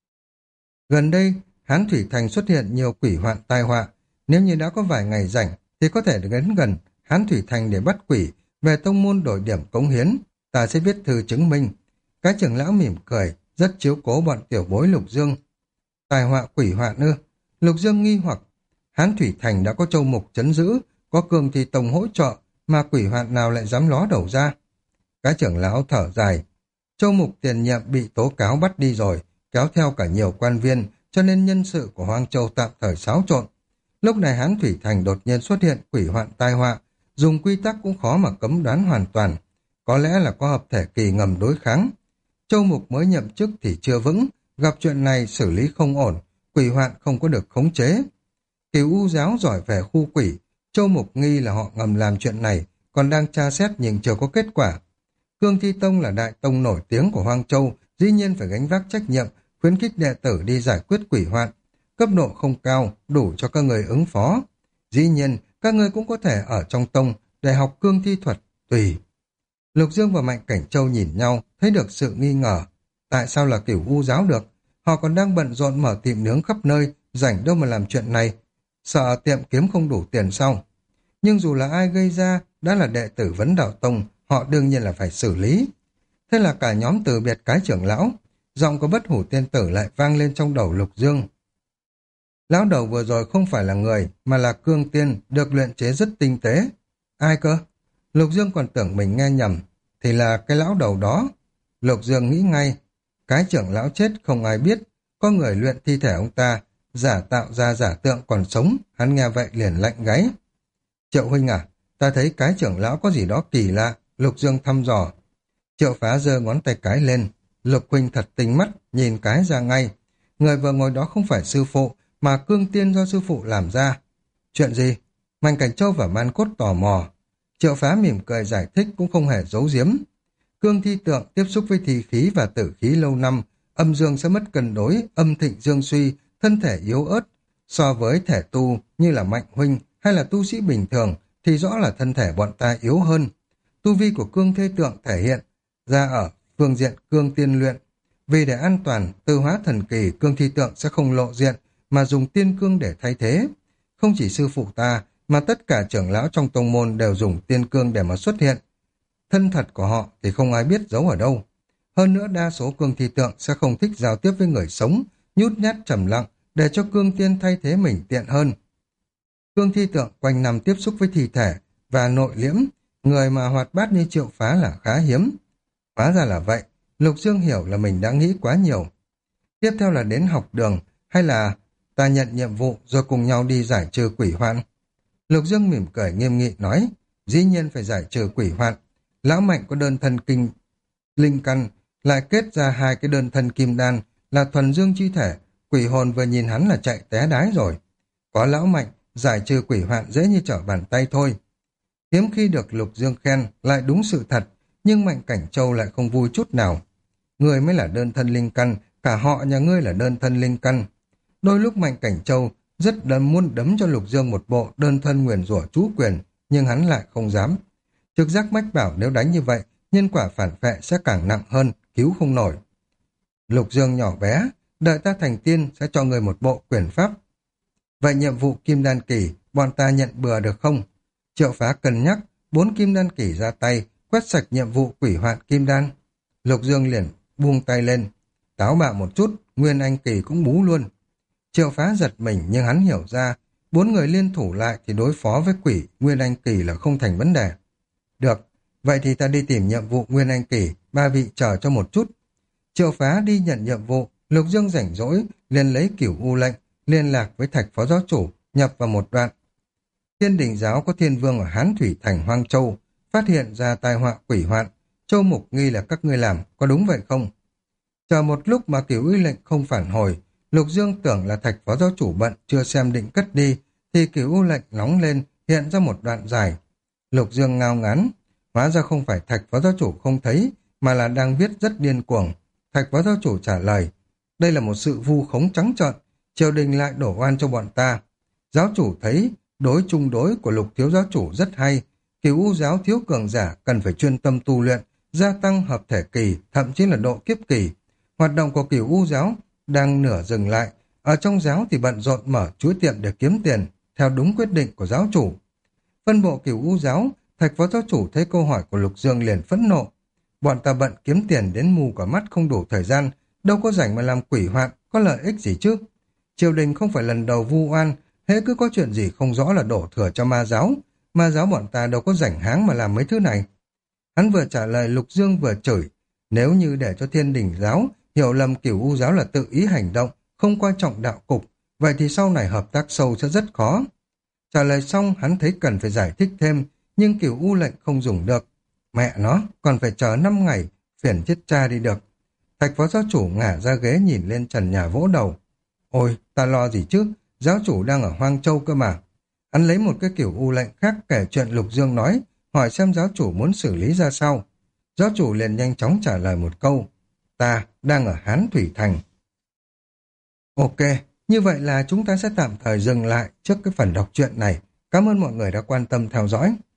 Gần đây, Hán Thủy Thành xuất hiện nhiều quỷ hoạn tai họa. Nếu như đã có vài ngày rảnh, thì có thể đến gần Hán Thủy Thành để bắt quỷ, về tông môn đổi điểm cống hiến. Ta sẽ viết thư chứng minh. Cái trưởng lão mỉm cười, rất chiếu cố bọn tiểu bối Lục Dương. Tai họa quỷ hoạn ư? Lục Dương nghi hoặc. Hán Thủy Thành đã có Châu Mục trấn giữ, có Cương Thi Tông hỗ trợ, mà quỷ hoạn nào lại dám ló đầu ra? Cái trưởng lão thở dài. Châu Mục tiền nhiệm bị tố cáo bắt đi rồi, kéo theo cả nhiều quan viên, cho nên nhân sự của Hoang Châu tạm thời xáo trộn. Lúc này Hán Thủy Thành đột nhiên xuất hiện quỷ hoạn tai họa, dùng quy tắc cũng khó mà cấm đoán hoàn toàn. Có lẽ là có hợp thể kỳ ngầm đối kháng. Châu Mục mới nhậm chức thì chưa vững, gặp chuyện này xử lý không ổn, quỷ hoạn không có được khống chế. Cửu U giáo giỏi về khu quỷ, Châu Mục nghi là họ ngầm làm chuyện này, còn đang tra xét nhưng chưa có kết quả. Cương Thi Tông là đại tông nổi tiếng của Hoang Châu, dĩ nhiên phải gánh vác trách nhiệm, khuyến khích đệ tử đi giải quyết quỷ hoạn. Cấp độ không cao, đủ cho các người ứng phó. Dĩ nhiên, các người cũng có thể ở trong tông để học cương thi thuật, tùy. Lục Dương và Mạnh Cảnh Châu nhìn nhau, thấy được sự nghi ngờ. Tại sao là Cửu U giáo được? Họ còn đang bận rộn mở tiệm nướng khắp nơi, rảnh đâu mà làm chuyện này. Sợ tiệm kiếm không đủ tiền sao? Nhưng dù là ai gây ra, đã là đệ tử Vấn Đạo Tông, họ đương nhiên là phải xử lý. Thế là cả nhóm từ biệt cái trưởng lão, giọng của Bất Hủ Tiên Tử lại vang lên trong đầu Lục Dương. Lão đầu vừa rồi không phải là người, mà là cương tiên, được luyện chế rất tinh tế. Ai cơ? Lục Dương còn tưởng mình nghe nhầm, thì là cái lão đầu đó. Lục Dương nghĩ ngay, cái trưởng lão chết không ai biết, có người luyện thi thể ông ta, giả tạo ra giả tượng còn sống, hắn nghe vậy liền lạnh gáy. Triệu huynh à, ta thấy cái trưởng lão có gì đó kỳ lạ, Lục Dương thăm dò. Triệu Phá giơ ngón tay cái lên, Lục huynh thật tinh mắt, nhìn cái ra ngay. Người vừa ngồi đó không phải sư phụ, mà cương tiên do sư phụ làm ra. Chuyện gì? Mạnh Cảnh Châu và Man Cốt tò mò. Triệu Phá mỉm cười giải thích cũng không hề giấu giếm. Cương thi tượng tiếp xúc với thi khí và tử khí lâu năm, âm dương sẽ mất cân đối, âm thịnh dương suy, thân thể yếu ớt. So với thể tu như là Mạnh huynh hay là tu sĩ bình thường thì rõ là thân thể bọn ta yếu hơn. Tu vi của cương thế tượng thể hiện ra ở phương diện cương tiên luyện. Vì để an toàn, từ hóa thần kỳ cương thi tượng sẽ không lộ diện mà dùng tiên cương để thay thế. Không chỉ sư phụ ta mà tất cả trưởng lão trong tông môn đều dùng tiên cương để mà xuất hiện. Thân thật của họ thì không ai biết giấu ở đâu. Hơn nữa đa số cương thi tượng sẽ không thích giao tiếp với người sống, nhút nhát trầm lặng để cho cương tiên thay thế mình tiện hơn. Cương thi tượng quanh năm tiếp xúc với thi thể và nội liễm, người mà hoạt bát như Triệu Phá là khá hiếm. Hóa ra là vậy, Lục Dương hiểu là mình đã nghĩ quá nhiều. Tiếp theo là đến học đường, hay là ta nhận nhiệm vụ rồi cùng nhau đi giải trừ quỷ hoạn. Lục Dương mỉm cười nghiêm nghị nói, dĩ nhiên phải giải trừ quỷ hoạn. Lão Mạnh có đơn thân kinh linh căn, lại kết ra hai cái đơn thân kim đan là thuần dương chi thể, quỷ hồn vừa nhìn hắn là chạy té đái rồi. Có Lão Mạnh, giải trừ quỷ hoạn dễ như trở bàn tay thôi. Hiếm khi được Lục Dương khen lại đúng sự thật, nhưng Mạnh Cảnh Châu lại không vui chút nào. Ngươi mới là đơn thân linh căn, cả họ nhà ngươi là đơn thân linh căn. Đôi lúc Mạnh Cảnh Châu rất muốn đấm cho Lục Dương một bộ đơn thân nguyền rủa chú quyền, nhưng hắn lại không dám. Trực giác mách bảo nếu đánh như vậy, nhân quả phản phệ sẽ càng nặng hơn, cứu không nổi. Lục Dương nhỏ bé, đợi ta thành tiên sẽ cho ngươi một bộ quyền pháp. Vậy nhiệm vụ kim đan kỳ, bọn ta nhận bừa được không? Triệu Phá cân nhắc, 4 kim đan kỳ ra tay, quét sạch nhiệm vụ quỷ hoạn kim đan. Lục Dương liền buông tay lên. Táo bạo một chút, Nguyên Anh kỳ cũng bú luôn. Triệu Phá giật mình nhưng hắn hiểu ra, 4 người liên thủ lại thì đối phó với quỷ Nguyên Anh kỳ là không thành vấn đề. Được, vậy thì ta đi tìm nhiệm vụ Nguyên Anh kỳ, ba vị chờ cho một chút. Triệu Phá đi nhận nhiệm vụ, Lục Dương rảnh rỗi, liền lấy Cửu U lệnh, liên lạc với Thạch phó giáo chủ, nhập vào một đoạn. Thiên Đình giáo có thiên vương ở Hán Thủy Thành Hoang Châu, phát hiện ra tai họa quỷ hoạn, Châu Mục nghi là các ngươi làm, có đúng vậy không? Chờ một lúc mà Cửu U lệnh không phản hồi, Lục Dương tưởng là Thạch phó giáo chủ bận chưa xem định cất đi, thì Cửu U lệnh nóng lên, hiện ra một đoạn dài. Lục Dương ngao ngán, hóa ra không phải Thạch phó giáo chủ không thấy, mà là đang viết rất điên cuồng. Thạch phó giáo chủ trả lời, đây là một sự vu khống trắng trợn, triều đình lại đổ oan cho bọn ta. Giáo chủ thấy đối chung đối của Lục thiếu giáo chủ rất hay, Cửu U giáo thiếu cường giả cần phải chuyên tâm tu luyện, gia tăng hợp thể kỳ, thậm chí là độ kiếp kỳ. Hoạt động của Cửu U giáo đang nửa dừng lại, ở trong giáo thì bận rộn mở chuỗi tiệm để kiếm tiền, theo đúng quyết định của giáo chủ. Phân bộ Cửu U giáo, Thạch phó giáo chủ thấy câu hỏi của Lục Dương liền phẫn nộ. Bọn ta bận kiếm tiền đến mù cả mắt không đủ thời gian, đâu có rảnh mà làm quỷ hoạn, có lợi ích gì chứ? Triều đình không phải lần đầu vu oan, hễ cứ có chuyện gì không rõ là đổ thừa cho ma giáo bọn ta đâu có rảnh háng mà làm mấy thứ này. Hắn vừa trả lời Lục Dương vừa chửi, nếu như để cho Thiên Đình giáo hiểu lầm Cửu U giáo là tự ý hành động, không quan trọng đạo cục, vậy thì sau này hợp tác sâu sẽ rất khó. Trả lời xong hắn thấy cần phải giải thích thêm, nhưng Cửu U lệnh không dùng được. Mẹ nó, còn phải chờ 5 ngày, phiền chết cha đi được. Thạch phó giáo chủ ngả ra ghế nhìn lên trần nhà vỗ đầu. Ôi, ta lo gì chứ, giáo chủ đang ở Hoang Châu cơ mà. Hắn lấy một cái Cửu U lệnh khác kể chuyện Lục Dương nói, hỏi xem giáo chủ muốn xử lý ra sao. Giáo chủ liền nhanh chóng trả lời một câu, ta đang ở Hán Thủy Thành. Ok, như vậy là chúng ta sẽ tạm thời dừng lại trước cái phần đọc truyện này. Cảm ơn mọi người đã quan tâm theo dõi.